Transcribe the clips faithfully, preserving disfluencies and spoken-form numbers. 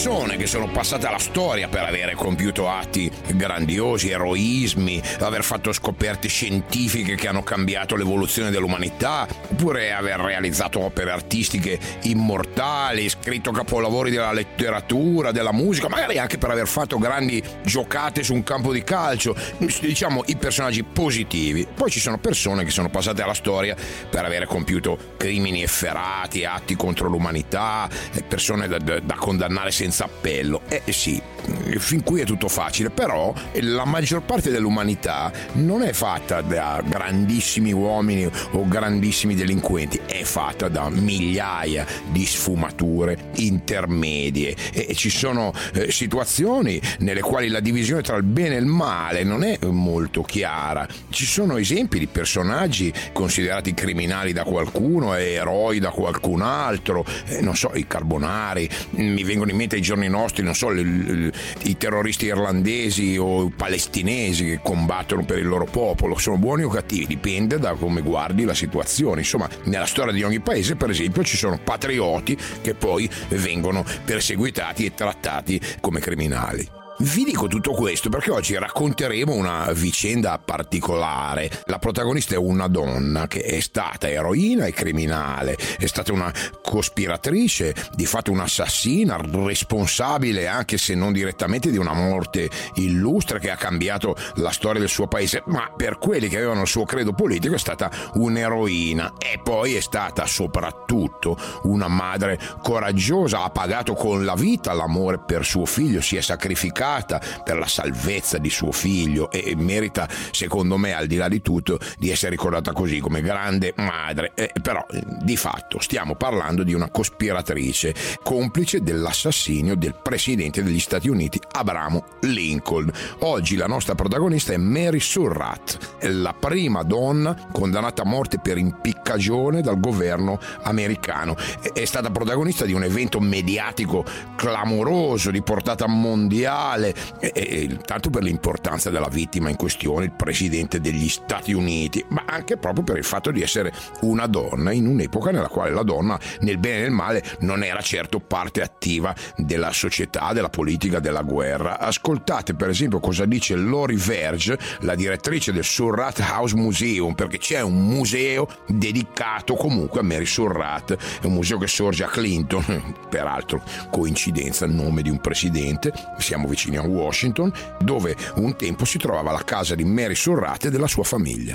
persone che sono passate alla storia per avere compiuto atti grandiosi, eroismi, aver fatto scoperte scientifiche che hanno cambiato l'evoluzione dell'umanità, oppure aver realizzato opere artistiche immortali, scritto capolavori della letteratura, della musica, magari anche per aver fatto grandi giocate su un campo di calcio, diciamo i personaggi positivi. Poi ci sono persone che sono passate alla storia per avere compiuto crimini efferati, atti contro l'umanità, persone da, da, da condannare senza appello. Eh sì, fin qui è tutto facile, però la maggior parte dell'umanità non è fatta da grandissimi uomini o grandissimi delinquenti, è fatta da migliaia di sfumature intermedie, e ci sono eh, situazioni nelle quali la divisione tra il bene e il male non è molto chiara. Ci sono esempi di personaggi considerati criminali da qualcuno e eroi da qualcun altro, eh, non so, i Carbonari, mi vengono in mente ai giorni nostri, non so, l, l, i terroristi irlandesi o i palestinesi che combattono per il loro popolo. Sono buoni o cattivi? Dipende da come guardi la situazione. Insomma, nella storia di ogni paese, per esempio, ci sono patrioti che poi vengono perseguitati e trattati come criminali. Vi dico tutto questo perché oggi racconteremo una vicenda particolare. La protagonista è una donna che è stata eroina e criminale, è stata una cospiratrice, di fatto un'assassina, responsabile anche se non direttamente di una morte illustre che ha cambiato la storia del suo paese, ma per quelli che avevano il suo credo politico è stata un'eroina, e poi è stata soprattutto una madre coraggiosa, ha pagato con la vita l'amore per suo figlio, si è sacrificata per la salvezza di suo figlio e merita, secondo me, al di là di tutto, di essere ricordata così, come grande madre. Eh, però di fatto stiamo parlando di una cospiratrice, complice dell'assassinio del presidente degli Stati Uniti Abraham Lincoln. Oggi la nostra protagonista è Mary Surratt, la prima donna condannata a morte per impiccagione dal governo americano. È stata protagonista di un evento mediatico clamoroso di portata mondiale, E, e, tanto per l'importanza della vittima in questione, il presidente degli Stati Uniti, ma anche proprio per il fatto di essere una donna in un'epoca nella quale la donna, nel bene e nel male, non era certo parte attiva della società, della politica, della guerra. Ascoltate per esempio cosa dice Lori Verge, la direttrice del Surratt House Museum, perché c'è un museo dedicato comunque a Mary Surratt, è un museo che sorge a Clinton, peraltro coincidenza, il nome di un presidente, siamo vicini a Washington, dove un tempo si trovava la casa di Mary Surratt e della sua famiglia.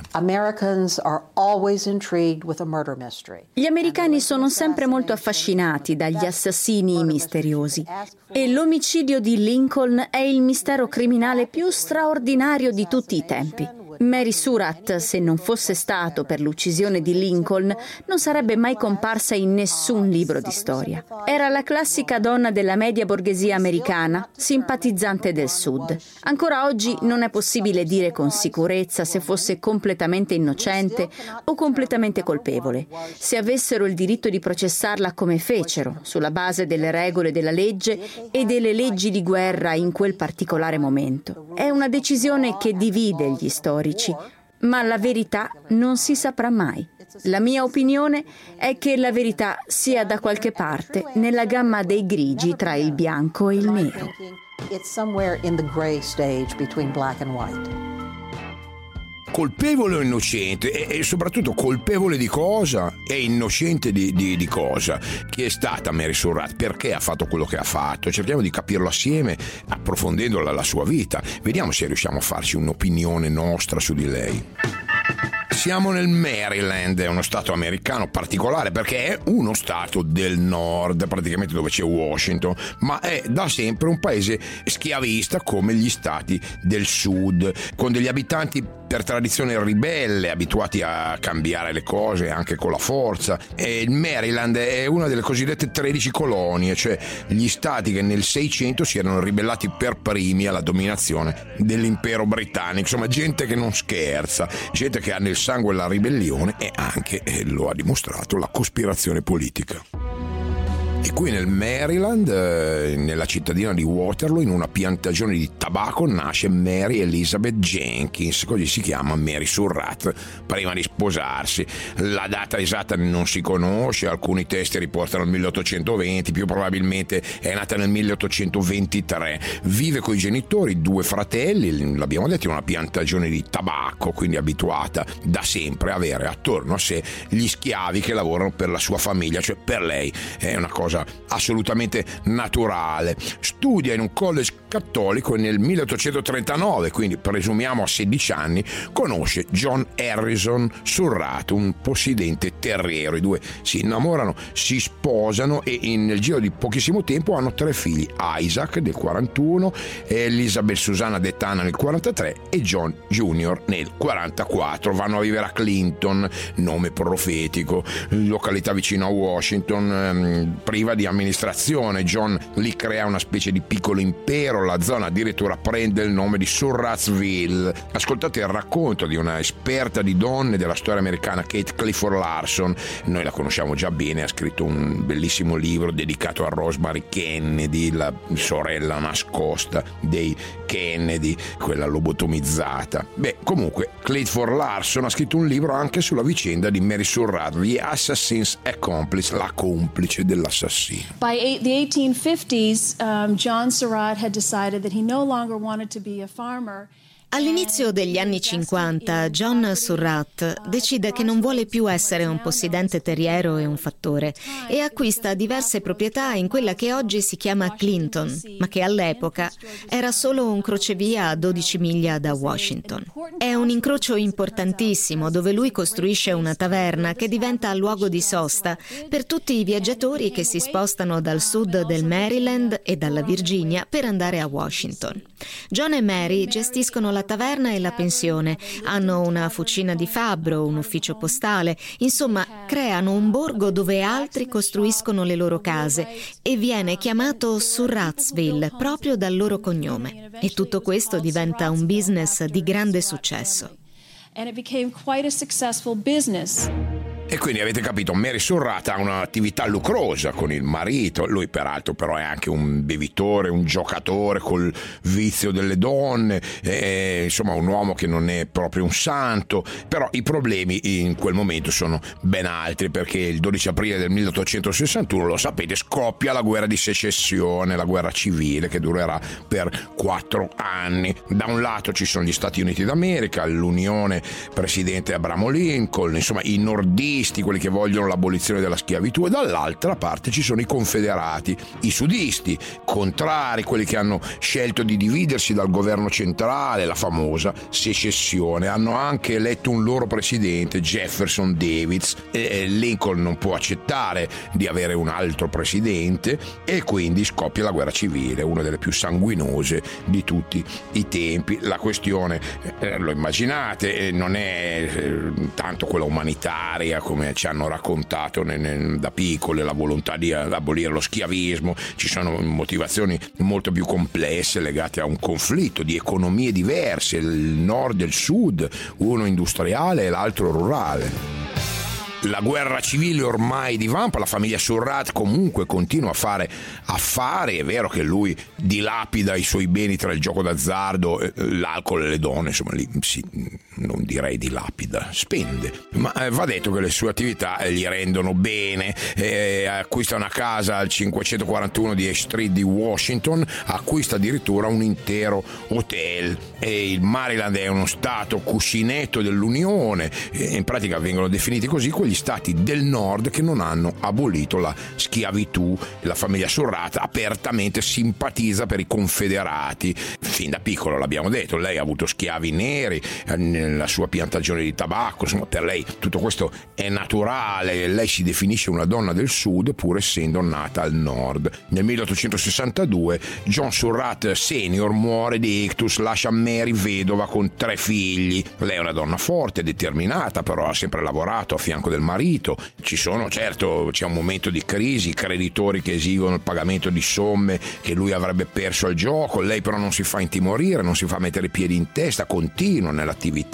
Gli americani sono sempre molto affascinati dagli assassini misteriosi, e l'omicidio di Lincoln è il mistero criminale più straordinario di tutti i tempi. Mary Surratt, se non fosse stato per l'uccisione di Lincoln, non sarebbe mai comparsa in nessun libro di storia. Era la classica donna della media borghesia americana, simpatizzante del Sud. Ancora oggi non è possibile dire con sicurezza se fosse completamente innocente o completamente colpevole. Se avessero il diritto di processarla come fecero, sulla base delle regole della legge e delle leggi di guerra in quel particolare momento. È una decisione che divide gli storici, ma la verità non si saprà mai. La mia opinione è che la verità sia da qualche parte nella gamma dei grigi tra il bianco e il nero. Colpevole o innocente? E, e soprattutto colpevole di cosa? E innocente di, di, di cosa? Chi è stata Mary Surratt? Perché ha fatto quello che ha fatto? Cerchiamo di capirlo assieme, approfondendo la, la sua vita. Vediamo se riusciamo a farci un'opinione nostra su di lei. Siamo nel Maryland, è uno stato americano particolare perché è uno stato del nord, praticamente dove c'è Washington, ma è da sempre un paese schiavista come gli stati del sud, con degli abitanti per tradizione ribelle, abituati a cambiare le cose anche con la forza. E il Maryland è una delle cosiddette tredici colonie, cioè gli stati che nel Seicento si erano ribellati per primi alla dominazione dell'impero britannico. Insomma, gente che non scherza, gente che ha nel sangue la ribellione e anche, e lo ha dimostrato, la cospirazione politica. E qui nel Maryland, eh, nella cittadina di Waterloo, in una piantagione di tabacco, nasce Mary Elizabeth Jenkins, così si chiama Mary Surratt, prima di sposarsi. La data esatta non si conosce, alcuni testi riportano il milleottocentoventi, più probabilmente è nata nel milleottocentoventitré. Vive coi genitori, due fratelli, l'abbiamo detto, in una piantagione di tabacco, quindi abituata da sempre a avere attorno a sé gli schiavi che lavorano per la sua famiglia, cioè per lei è una cosa assolutamente naturale. Studia in un college cattolico e nel milleottocentotrentanove, quindi presumiamo a sedici anni, conosce John Harrison Surratt, un possidente terriero. I due si innamorano, si sposano e in, nel giro di pochissimo tempo hanno tre figli: Isaac nel quarantuno, Elizabeth Susanna detta Anna nel quarantatré e John Junior nel quarantaquattro. Vanno a vivere a Clinton, nome profetico, località vicino a Washington, ehm, priva di amministrazione. John lì crea una specie di piccolo impero, la zona addirittura prende il nome di Surrattsville. Ascoltate il racconto di una esperta di donne della storia americana, Kate Clifford Larson. Noi la conosciamo già bene, ha scritto un bellissimo libro dedicato a Rosemary Kennedy, la sorella nascosta dei Kennedy, quella lobotomizzata. Beh, comunque Clifford Larson ha scritto un libro anche sulla vicenda di Mary Surratt, The Assassin's Accomplice, la complice dell'assassino. By eight, the eighteen fifties, um, John Surratt had decided that he no longer wanted to be a farmer. All'inizio degli anni cinquanta, John Surratt decide che non vuole più essere un possidente terriero e un fattore e acquista diverse proprietà in quella che oggi si chiama Clinton, ma che all'epoca era solo un crocevia a dodici miglia da Washington. È un incrocio importantissimo dove lui costruisce una taverna che diventa luogo di sosta per tutti i viaggiatori che si spostano dal sud del Maryland e dalla Virginia per andare a Washington. John e Mary gestiscono la taverna e la pensione, hanno una fucina di fabbro, un ufficio postale, insomma creano un borgo dove altri costruiscono le loro case e viene chiamato Surrattsville proprio dal loro cognome. E tutto questo diventa un business di grande successo. And it became quite a successful business. E quindi avete capito, Mary Surratt ha un'attività lucrosa con il marito, lui peraltro però è anche un bevitore, un giocatore col vizio delle donne, eh, insomma un uomo che non è proprio un santo, però i problemi in quel momento sono ben altri, perché il dodici aprile del milleottocentosessantuno, lo sapete, scoppia la guerra di secessione, la guerra civile che durerà per quattro anni. Da un lato ci sono gli Stati Uniti d'America, l'Unione, presidente Abraham Lincoln, insomma i nordisti, quelli che vogliono l'abolizione della schiavitù, e dall'altra parte ci sono i confederati, i sudisti, contrari, quelli che hanno scelto di dividersi dal governo centrale, la famosa secessione. Hanno anche eletto un loro presidente, Jefferson Davis, e Lincoln non può accettare di avere un altro presidente e quindi scoppia la guerra civile, una delle più sanguinose di tutti i tempi. La questione, eh, lo immaginate, non è eh, tanto quella umanitaria come ci hanno raccontato ne, ne, da piccole, la volontà di abolire lo schiavismo. Ci sono motivazioni molto più complesse legate a un conflitto di economie diverse, il nord e il sud, uno industriale e l'altro rurale. La guerra civile ormai divampa, la famiglia Surratt comunque continua a fare affari. È vero che lui dilapida i suoi beni tra il gioco d'azzardo, l'alcol e le donne, insomma lì sì, non direi dilapida, spende, ma eh, va detto che le sue attività eh, gli rendono bene. Eh, acquista una casa al cinquecentoquarantuno di H Street di Washington, acquista addirittura un intero hotel, e il Maryland è uno stato cuscinetto dell'Unione, e in pratica vengono definiti così quegli stati del nord che non hanno abolito la schiavitù. La famiglia Surratt apertamente simpatizza per i confederati, fin da piccolo l'abbiamo detto, lei ha avuto schiavi neri nella sua piantagione di tabacco, insomma per lei tutto questo è naturale. Lei si definisce una donna del sud pur essendo nata al nord. Nel milleottocentosessantadue John Surratt senior muore di ictus, lascia Mary vedova con tre figli. Lei è una donna forte, determinata, però ha sempre lavorato a fianco del marito. Ci sono, certo, c'è un momento di crisi, creditori che esigono il pagamento di somme che lui avrebbe perso al gioco. Lei però non si fa intimorire, non si fa mettere i piedi in testa, continua nell'attività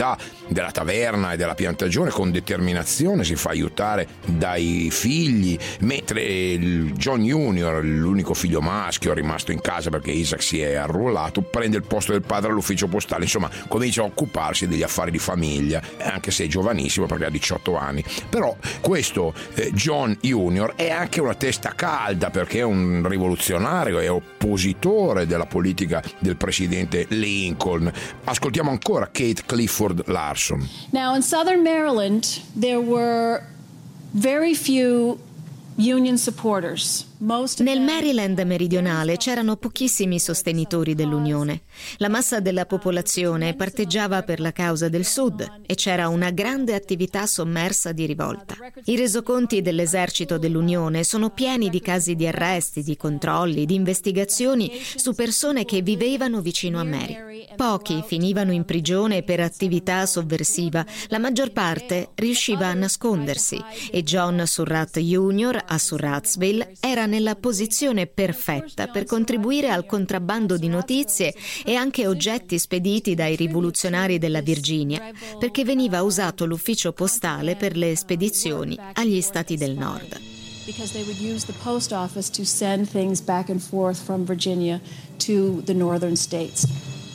proprietà della taverna e della piantagione, con determinazione si fa aiutare dai figli, mentre il John Junior, l'unico figlio maschio rimasto in casa perché Isaac si è arruolato, prende il posto del padre all'ufficio postale, insomma comincia a occuparsi degli affari di famiglia, anche se è giovanissimo perché ha diciotto anni. Però questo eh, John Junior è anche una testa calda, perché è un rivoluzionario, è oppositore della politica del presidente Lincoln. Ascoltiamo ancora Kate Clifford Larson. Now in Southern Maryland there were very few Union supporters. Nel Maryland meridionale c'erano pochissimi sostenitori dell'Unione. La massa della popolazione parteggiava per la causa del Sud e c'era una grande attività sommersa di rivolta. I resoconti dell'esercito dell'Unione sono pieni di casi di arresti, di controlli, di investigazioni su persone che vivevano vicino a Mary. Pochi finivano in prigione per attività sovversiva, la maggior parte riusciva a nascondersi e John Surratt Junior a Surrattsville era nella posizione perfetta per contribuire al contrabbando di notizie e anche oggetti spediti dai rivoluzionari della Virginia, perché veniva usato l'ufficio postale per le spedizioni agli stati del nord. Because they would use the post office to send things back and forth from Virginia to the northern states.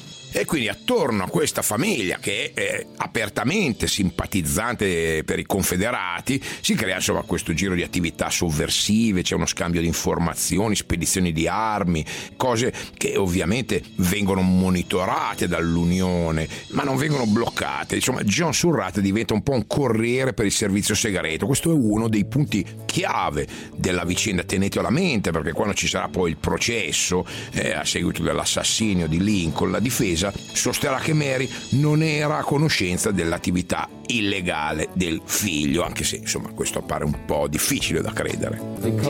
E quindi attorno a questa famiglia, che è eh, apertamente simpatizzante per i confederati, si crea insomma questo giro di attività sovversive, c'è uno scambio di informazioni, spedizioni di armi, cose che ovviamente vengono monitorate dall'Unione, ma non vengono bloccate. Insomma, John Surratt diventa un po' un corriere per il servizio segreto. Questo è uno dei punti chiave della vicenda, tenetelo a mente, perché quando ci sarà poi il processo eh, a seguito dell'assassinio di Lincoln, la difesa sosterrà che Mary non era a conoscenza dell'attività illegale del figlio, anche se insomma questo appare un po' difficile da credere.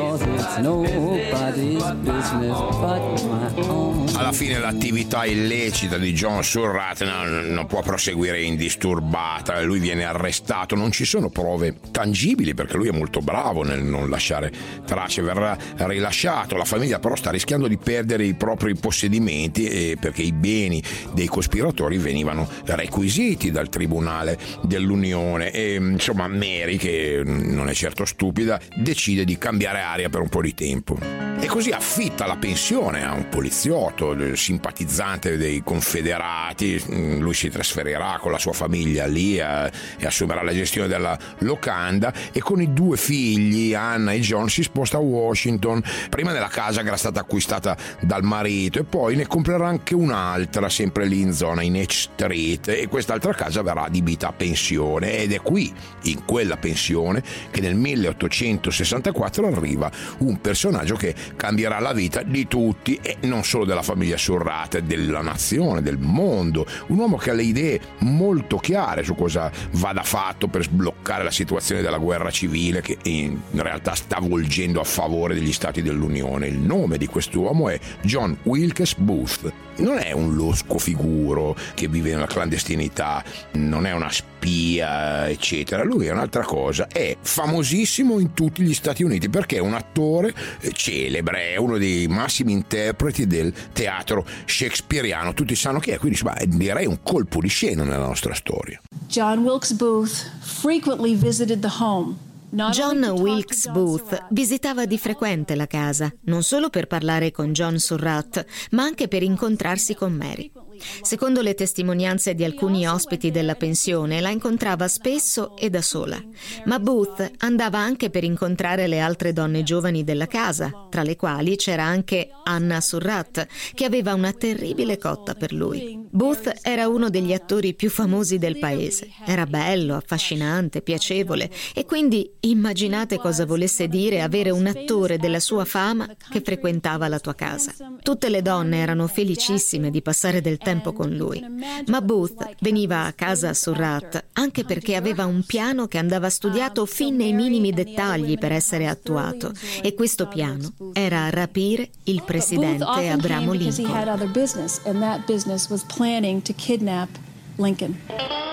Alla fine l'attività illecita di John Surratt non, non può proseguire indisturbata, lui viene arrestato, non ci sono prove tangibili perché lui è molto bravo nel non lasciare tracce, verrà rilasciato, la famiglia però sta rischiando di perdere i propri possedimenti eh, perché i beni dei cospiratori venivano requisiti dal tribunale dell'Unione e insomma Mary, che non è certo stupida, decide di cambiare aria per un po' di tempo e così affitta la pensione a un poliziotto simpatizzante dei confederati. Lui si trasferirà con la sua famiglia lì a, e assumerà la gestione della locanda, e con i due figli Anna e John si sposta a Washington, prima nella casa che era stata acquistata dal marito e poi ne comprerà anche un'altra sempre lì in zona in H Street, e quest'altra casa verrà adibita a pensione, ed è qui, in quella pensione, che nel milleottocentosessantaquattro arriva un personaggio che cambierà la vita di tutti e non solo della famiglia Surratt, della nazione, del mondo, un uomo che ha le idee molto chiare su cosa vada fatto per sbloccare la situazione della guerra civile che in realtà sta volgendo a favore degli stati dell'Unione. Il nome di quest'uomo è John Wilkes Booth. Non è un losco figuro che vive nella clandestinità, non è una spia, eccetera. Lui è un'altra cosa, è famosissimo in tutti gli Stati Uniti perché è un attore celebre, è uno dei massimi interpreti del teatro shakespeariano, tutti sanno chi è, quindi insomma, direi un colpo di scena nella nostra storia. John Wilkes Booth frequently visited the home. John Wilkes Booth visitava di frequente la casa, non solo per parlare con John Surratt, ma anche per incontrarsi con Mary. Secondo le testimonianze di alcuni ospiti della pensione, la incontrava spesso e da sola. Ma Booth andava anche per incontrare le altre donne giovani della casa, tra le quali c'era anche Anna Surratt, che aveva una terribile cotta per lui. Booth era uno degli attori più famosi del paese. Era bello, affascinante, piacevole, e quindi immaginate cosa volesse dire avere un attore della sua fama che frequentava la tua casa. Tutte le donne erano felicissime di passare del tempo con lui, ma Booth veniva a casa a Surratt anche perché aveva un piano che andava studiato fin nei minimi dettagli per essere attuato, e questo piano era rapire il presidente Abramo Lincoln.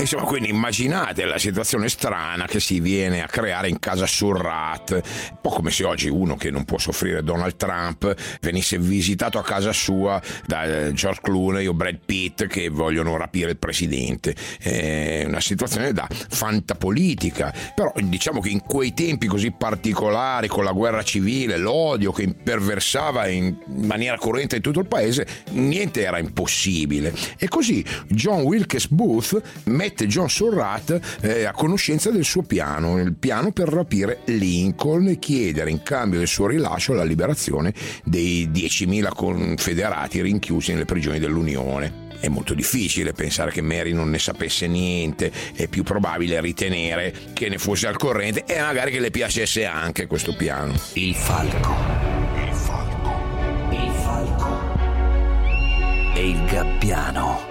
Insomma, quindi immaginate la situazione strana che si viene a creare in casa Surratt, un po' come se oggi uno che non può soffrire Donald Trump venisse visitato a casa sua da George Clooney o Brad Pitt che vogliono rapire il presidente. È una situazione da fantapolitica, però diciamo che in quei tempi così particolari, con la guerra civile, l'odio che imperversava in maniera corrente in tutto il paese, niente era impossibile. E così John Wilkes Booth mette John Surratt eh, a conoscenza del suo piano, il piano per rapire Lincoln e chiedere in cambio del suo rilascio la liberazione dei diecimila confederati rinchiusi nelle prigioni dell'Unione. È molto difficile pensare che Mary non ne sapesse niente, è più probabile ritenere che ne fosse al corrente e magari che le piacesse anche questo piano. Il falco, il falco, il falco e il gabbiano.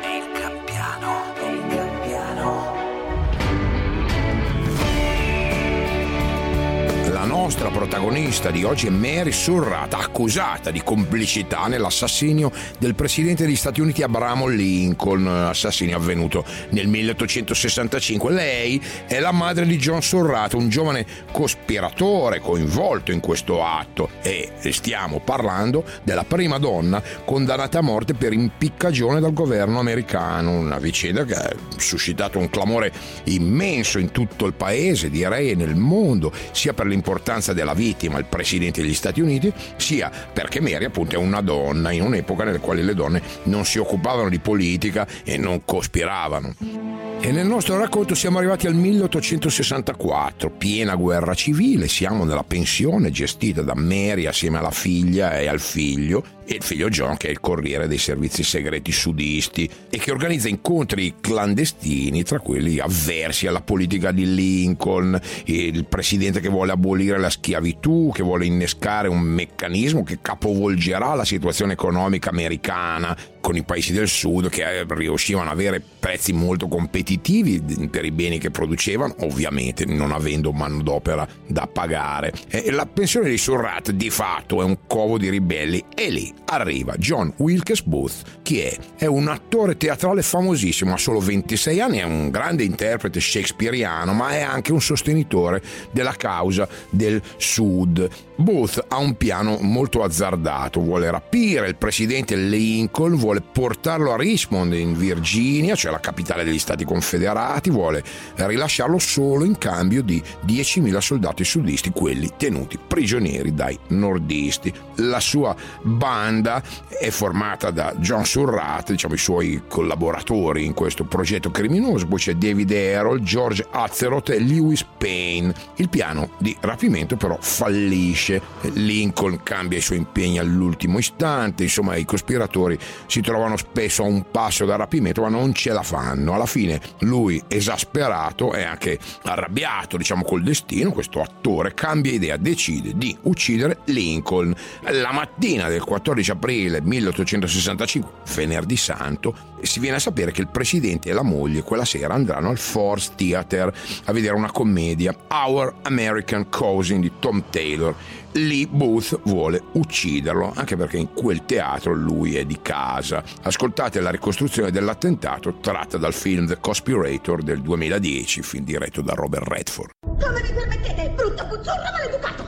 La nostra protagonista di oggi è Mary Surratt, accusata di complicità nell'assassinio del presidente degli Stati Uniti Abraham Lincoln, assassinio avvenuto nel milleottocentosessantacinque. Lei è la madre di John Surratt, un giovane cospiratore coinvolto in questo atto, e stiamo parlando della prima donna condannata a morte per impiccagione dal governo americano, una vicenda che ha suscitato un clamore immenso in tutto il paese, direi, e nel mondo, sia per l'importanza della vittima, il presidente degli Stati Uniti, sia perché Mary appunto è una donna in un'epoca nella quale le donne non si occupavano di politica e non cospiravano. E nel nostro racconto siamo arrivati al milleottocentosessantaquattro, piena guerra civile, siamo nella pensione gestita da Mary assieme alla figlia e al figlio, e il figlio John che è il corriere dei servizi segreti sudisti e che organizza incontri clandestini tra quelli avversi alla politica di Lincoln, il presidente che vuole abolire la schiavitù, che vuole innescare un meccanismo che capovolgerà la situazione economica americana con i paesi del sud che riuscivano ad avere prezzi molto competitivi per i beni che producevano, ovviamente non avendo manodopera da pagare. E la pensione di Surratt di fatto è un covo di ribelli, e lì arriva John Wilkes Booth. Chi è? È un attore teatrale famosissimo, ha solo ventisei anni, è un grande interprete shakespeariano, ma è anche un sostenitore della causa del Sud. Booth ha un piano molto azzardato, vuole rapire il presidente Lincoln, vuole portarlo a Richmond in Virginia, cioè la capitale degli Stati Confederati, vuole rilasciarlo solo in cambio di diecimila soldati sudisti, quelli tenuti prigionieri dai nordisti. La sua banda è formata da John Surratt, diciamo i suoi collaboratori in questo progetto criminoso, poi c'è David Herold, George Atzerodt e Lewis Payne. Il piano di rapimento però fallisce. Lincoln cambia i suoi impegni all'ultimo istante, insomma i cospiratori si trovano spesso a un passo dal rapimento ma non ce la fanno. Alla fine lui, esasperato e anche arrabbiato diciamo col destino, questo attore cambia idea, decide di uccidere Lincoln. La mattina del quattordici aprile milleottocentosessantacinque, venerdì santo, si viene a sapere che il presidente e la moglie quella sera andranno al Ford's Theater a vedere una commedia, Our American Cousin di Tom Taylor. Lì Booth vuole ucciderlo, anche perché in quel teatro lui è di casa. Ascoltate la ricostruzione dell'attentato tratta dal film The Conspirator del duemiladieci, film diretto da Robert Redford. Come vi permettete, brutto puzzurro maleducato!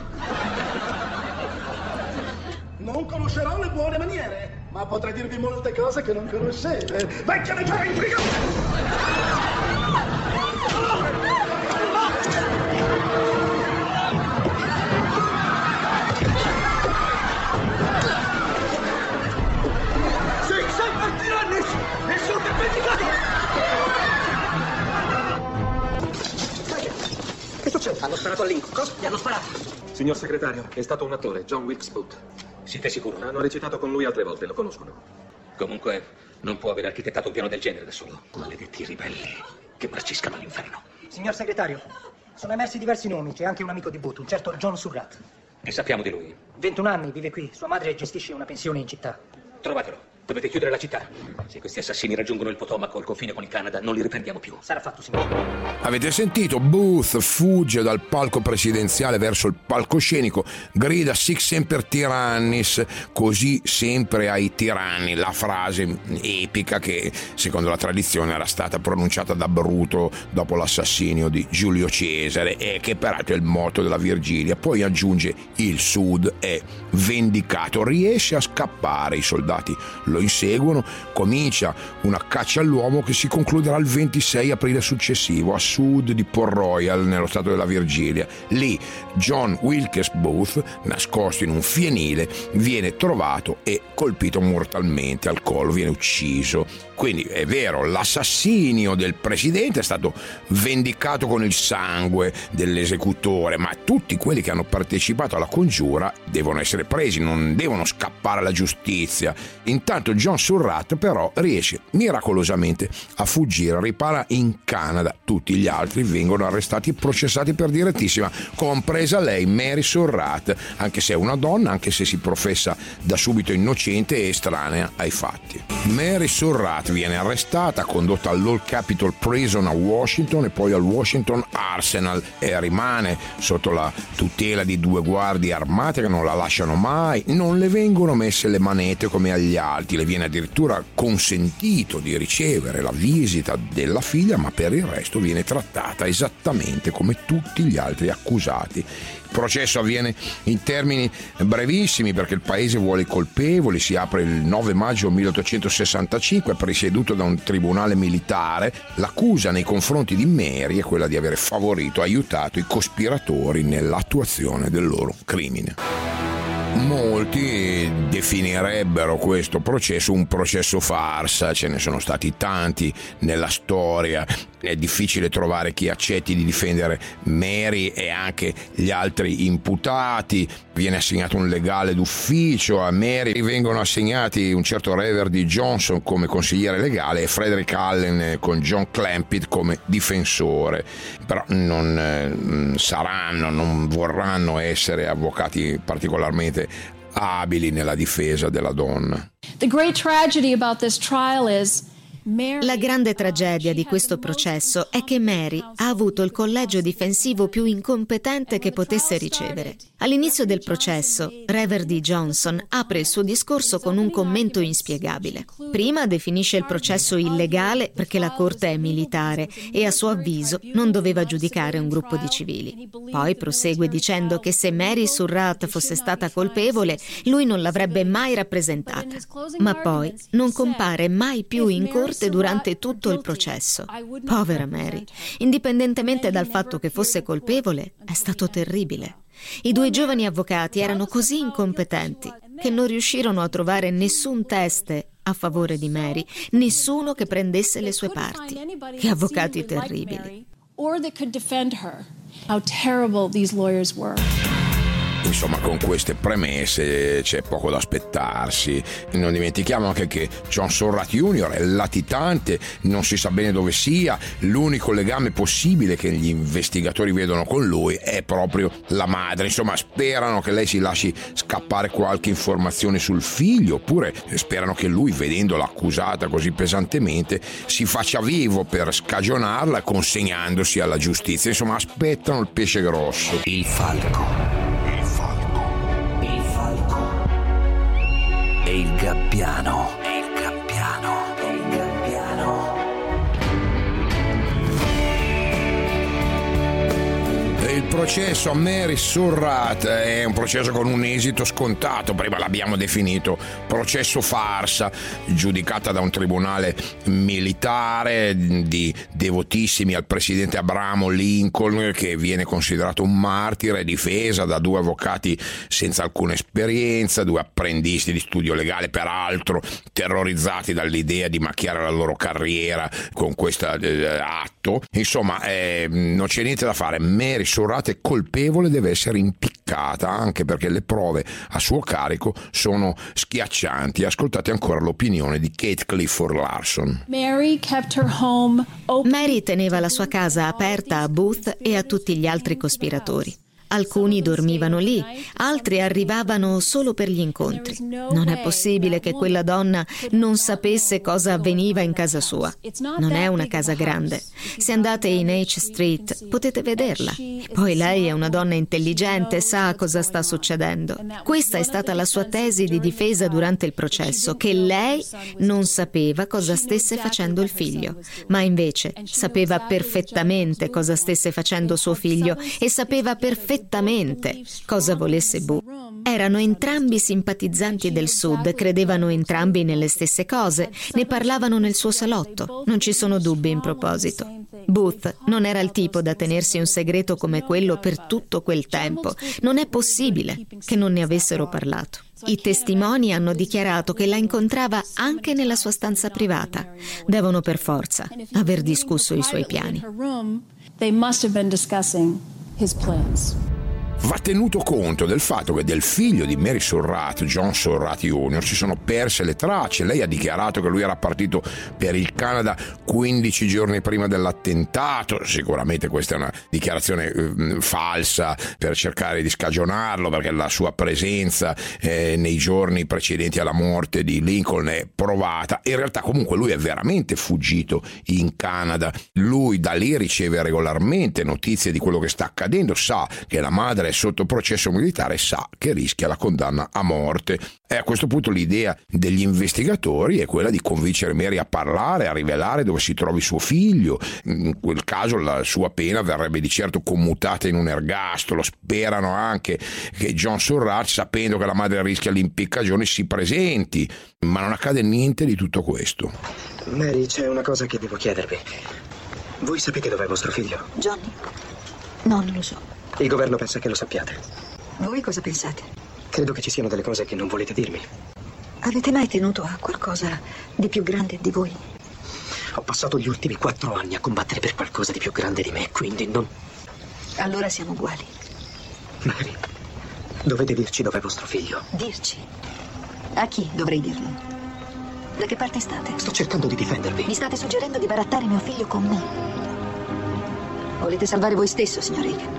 Non conoscerò le buone maniere, ma potrei dirvi molte cose che non conoscete. Vecchia leggera intrigante! Che succede? Hanno sparato a Lincoln. Cosa? Gli hanno sparato. Signor segretario, è stato un attore, John Wilkes Booth. Siete sicuro? Hanno recitato con lui altre volte, lo conoscono. Comunque, non può aver architettato un piano del genere da solo. Maledetti ribelli che marciscano all'inferno. Signor segretario, sono emersi diversi nomi. C'è anche un amico di Booth, un certo John Surratt. Che sappiamo di lui? ventuno anni, vive qui. Sua madre gestisce una pensione in città. Trovatelo. Dovete chiudere la città. Se questi assassini raggiungono il Potomac o il confine con il Canada, non li riprendiamo più. Sarà fatto, signore. Avete sentito? Booth fugge dal palco presidenziale verso il palcoscenico, grida sic semper tyrannis, così sempre ai tiranni, la frase epica che secondo la tradizione era stata pronunciata da Bruto dopo l'assassinio di Giulio Cesare e che peraltro è il motto della Virgilia. Poi aggiunge: il Sud è vendicato, riesce a scappare, i soldati lo inseguono, comincia una caccia all'uomo che si concluderà il ventisei aprile successivo a sud di Port Royal nello stato della Virginia. Lì John Wilkes Booth, nascosto in un fienile, viene trovato e colpito mortalmente al collo, viene ucciso. Quindi è vero, l'assassinio del presidente è stato vendicato con il sangue dell'esecutore, ma tutti quelli che hanno partecipato alla congiura devono essere presi, non devono scappare alla giustizia. Intanto John Surratt però riesce miracolosamente a fuggire, ripara in Canada. Tutti gli altri vengono arrestati e processati per direttissima, compresa lei, Mary Surratt, anche se è una donna, anche se si professa da subito innocente e estranea ai fatti. Mary Surratt viene arrestata, condotta all'Old Capitol Prison a Washington e poi al Washington Arsenal e rimane sotto la tutela di due guardie armate che non la lasciano mai. Non le vengono messe le manete come agli altri, le viene addirittura consentito di ricevere la visita della figlia, ma per il resto viene trattata esattamente come tutti gli altri accusati. Il processo avviene in termini brevissimi perché il paese vuole i colpevoli, si apre il nove maggio milleottocentosessantacinque, presieduto da un tribunale militare. L'accusa nei confronti di Mary è quella di avere favorito, aiutato i cospiratori nell'attuazione del loro crimine. Molti definirebbero questo processo un processo farsa, ce ne sono stati tanti nella storia, è difficile trovare chi accetti di difendere Mary e anche gli altri imputati. Viene assegnato un legale d'ufficio a Mary, vengono assegnati un certo Reverdy Johnson come consigliere legale e Frederick Allen con John Clampett come difensore, però non eh, saranno, non vorranno essere avvocati particolarmente abili nella difesa della donna. The great tragedy about this trial is La grande tragedia di questo processo è che Mary ha avuto il collegio difensivo più incompetente che potesse ricevere. All'inizio del processo, Reverdy Johnson apre il suo discorso con un commento inspiegabile. Prima definisce il processo illegale perché la corte è militare e a suo avviso non doveva giudicare un gruppo di civili. Poi prosegue dicendo che se Mary Surratt fosse stata colpevole, lui non l'avrebbe mai rappresentata. Ma poi non compare mai più in corte durante tutto il processo. Povera Mary, indipendentemente dal fatto che fosse colpevole, è stato terribile. I due giovani avvocati erano così incompetenti che non riuscirono a trovare nessun teste a favore di Mary, nessuno che prendesse le sue parti. Che avvocati terribili. Or that could defend her. How terrible these lawyers were. Insomma, con queste premesse c'è poco da aspettarsi. Non dimentichiamo anche che John Surratt junior è latitante, non si sa bene dove sia, l'unico legame possibile che gli investigatori vedono con lui è proprio la madre. Insomma, sperano che lei si lasci scappare qualche informazione sul figlio, oppure sperano che lui, vedendola accusata così pesantemente, si faccia vivo per scagionarla consegnandosi alla giustizia. Insomma, aspettano il pesce grosso. Il falco. E il gabbiano. E il gabbiano. E il gabbiano. E il processo a Mary Surratt è un processo con un esito scontato. Prima l'abbiamo definito processo farsa, giudicata da un tribunale militare di devotissimi al presidente Abraham Lincoln, che viene considerato un martire, difesa da due avvocati senza alcuna esperienza, due apprendisti di studio legale, peraltro terrorizzati dall'idea di macchiare la loro carriera con questo eh, atto. Insomma, eh, non c'è niente da fare. Mary Surratt è colpevole, deve essere impiccata, anche perché le prove a suo carico sono schiaccianti. Ascoltate ancora l'opinione di Kate Clifford Larson. Mary kept her home open. Mary teneva la sua casa aperta a Booth e a tutti gli altri cospiratori. Alcuni dormivano lì, altri arrivavano solo per gli incontri. Non è possibile che quella donna non sapesse cosa avveniva in casa sua. Non è una casa grande. Se andate in H Street potete vederla. Poi lei è una donna intelligente, sa cosa sta succedendo. Questa è stata la sua tesi di difesa durante il processo, che lei non sapeva cosa stesse facendo il figlio, ma invece sapeva perfettamente cosa stesse facendo suo figlio e sapeva perfettamente cosa volesse Boo. Erano entrambi simpatizzanti del Sud, credevano entrambi nelle stesse cose, ne parlavano nel suo salotto. Non ci sono dubbi in proposito. Booth non era il tipo da tenersi un segreto come quello per tutto quel tempo. Non è possibile che non ne avessero parlato. I testimoni hanno dichiarato che la incontrava anche nella sua stanza privata. Devono per forza aver discusso i suoi piani. They must have been discussing his plans. Va tenuto conto del fatto che del figlio di Mary Surratt, John Surratt junior, si sono perse le tracce. Lei ha dichiarato che lui era partito per il Canada quindici giorni prima dell'attentato. Sicuramente questa è una dichiarazione eh, falsa per cercare di scagionarlo, perché la sua presenza eh, nei giorni precedenti alla morte di Lincoln è provata. In realtà comunque lui è veramente fuggito in Canada. Lui da lì riceve regolarmente notizie di quello che sta accadendo, sa che la madre è sotto processo militare, sa che rischia la condanna a morte. E a questo punto l'idea degli investigatori è quella di convincere Mary a parlare, a rivelare dove si trovi suo figlio. In quel caso la sua pena verrebbe di certo commutata in un ergastolo. Sperano anche che John Surratt, sapendo che la madre rischia l'impiccagione, si presenti, ma non accade niente di tutto questo. Mary, c'è una cosa che devo chiedervi. Voi sapete dov'è vostro figlio? Johnny? No, non lo so. Il governo pensa che lo sappiate. Voi cosa pensate? Credo che ci siano delle cose che non volete dirmi. Avete mai tenuto a qualcosa di più grande di voi? Ho passato gli ultimi quattro anni a combattere per qualcosa di più grande di me, quindi non... Allora siamo uguali. Mary, dovete dirci dov'è vostro figlio. Dirci? A chi dovrei dirlo? Da che parte state? Sto cercando di difendervi. Mi state suggerendo di barattare mio figlio con me. Volete salvare voi stesso, signor Reagan?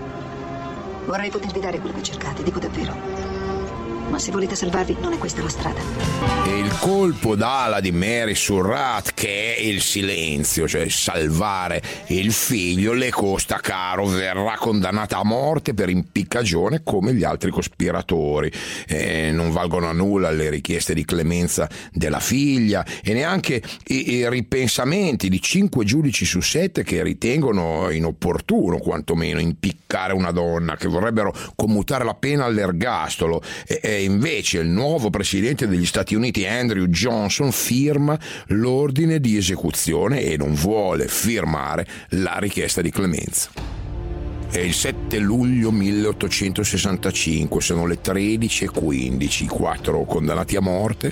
Vorrei potervi dare quello che cercate, dico davvero. Ma se volete salvarvi, non è questa la strada. E il colpo d'ala di Mary Surratt, che è il silenzio, cioè salvare il figlio, le costa caro. Verrà condannata a morte per impiccagione come gli altri cospiratori. Eh, non valgono a nulla le richieste di clemenza della figlia e neanche i, i ripensamenti di cinque giudici su sette che ritengono inopportuno quantomeno impiccare una donna, che vorrebbero commutare la pena all'ergastolo. E, e invece il nuovo presidente degli Stati Uniti, Andrew Johnson, firma l'ordine di esecuzione e non vuole firmare la richiesta di clemenza. È il sette luglio milleottocentosessantacinque, sono le tredici e quindici, i quattro condannati a morte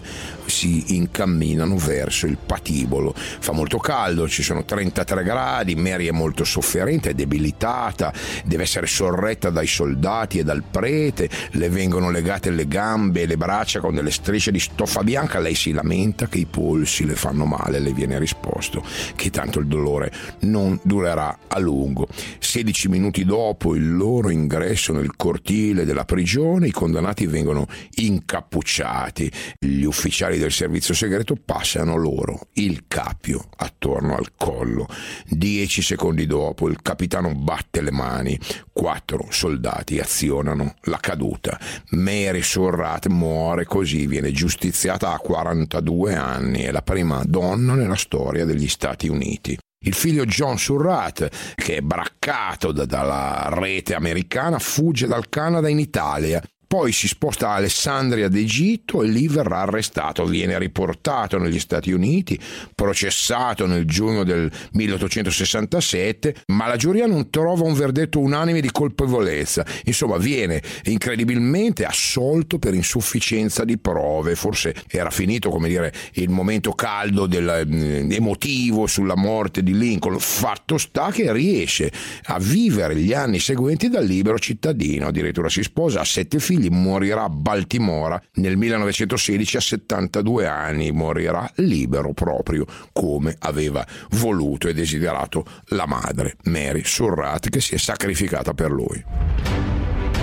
si incamminano verso il patibolo. Fa molto caldo, ci sono trentatré gradi, Mary è molto sofferente, è debilitata, deve essere sorretta dai soldati e dal prete, le vengono legate le gambe e le braccia con delle strisce di stoffa bianca. Lei si lamenta che i polsi le fanno male, le viene risposto che tanto il dolore non durerà a lungo. sedici minuti dopo il loro ingresso nel cortile della prigione, i condannati vengono incappucciati. Gli ufficiali del servizio segreto passano loro il cappio attorno al collo. Dieci secondi dopo il capitano batte le mani. Quattro soldati azionano la caduta. Mary Surratt muore così, viene giustiziata a quarantadue anni. È la prima donna nella storia degli Stati Uniti. Il figlio John Surratt, che è braccato da, dalla rete americana, fugge dal Canada in Italia. Poi si sposta a Alessandria d'Egitto e lì verrà arrestato, viene riportato negli Stati Uniti, processato nel giugno del milleottocentosessantasette, ma la giuria non trova un verdetto unanime di colpevolezza. Insomma, viene incredibilmente assolto per insufficienza di prove. Forse era finito, come dire, il momento caldo del, eh, emotivo sulla morte di Lincoln. Fatto sta che riesce a vivere gli anni seguenti da libero cittadino, addirittura si sposa, ha sette figli, morirà a Baltimora nel millenovecentosedici a settantadue anni, morirà libero proprio come aveva voluto e desiderato la madre Mary Surratt, che si è sacrificata per lui.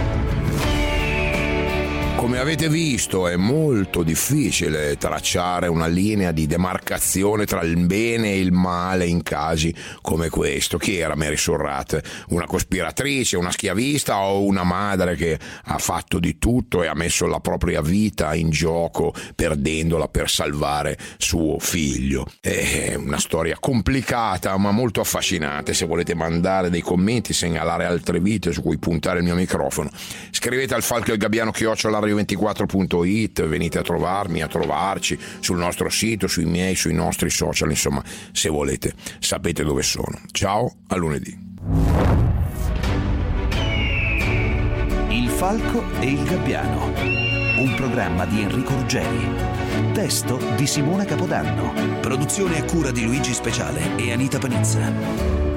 Come avete visto, è molto difficile tracciare una linea di demarcazione tra il bene e il male in casi come questo. Chi era Mary Surratt? Una cospiratrice, una schiavista o una madre che ha fatto di tutto e ha messo la propria vita in gioco perdendola per salvare suo figlio? È una storia complicata ma molto affascinante. Se volete mandare dei commenti, segnalare altre vite su cui puntare il mio microfono, scrivete al falco e il gabbiano chiocciola radio ventiquattro punto it, venite a trovarmi, a trovarci sul nostro sito, sui miei, sui nostri social, insomma, se volete sapete dove sono. Ciao, a lunedì. Il falco e il gabbiano, un programma di Enrico Ruggeri, testo di Simona Capodanno, produzione a cura di Luigi Speciale e Anita Panizza.